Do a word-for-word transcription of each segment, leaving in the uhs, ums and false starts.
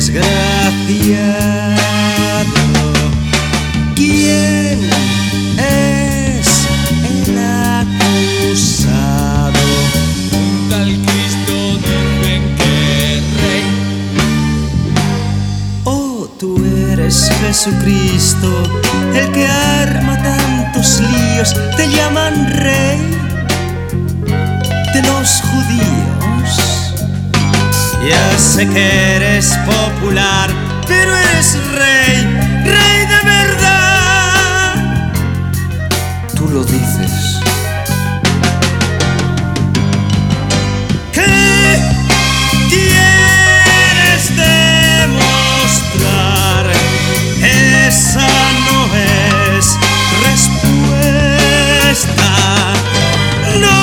desgraciado. ¿Quién es el acusado? Un tal Cristo dicen que es rey. Oh, tú eres Jesucristo, el que arma tantos líos. Te llaman rey de los judíos. Ya sé que eres popular, pero eres rey, rey de verdad. Tú lo dices. ¿Qué quieres demostrar? Esa no es respuesta. No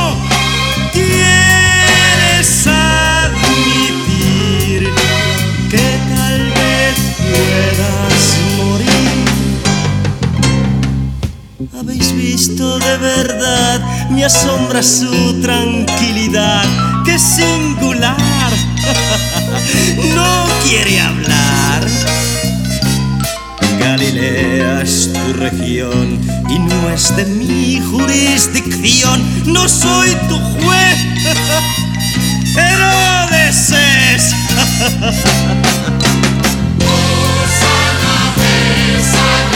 quieres admitir que tal vez puedas morir. ¿Habéis visto de verdad? Me asombra su tranquilidad, que singular. No quiere hablar. Galilea es tu región y no es de mi jurisdicción. No soy tu juez, Herodes es. Hosanna, Hosanna.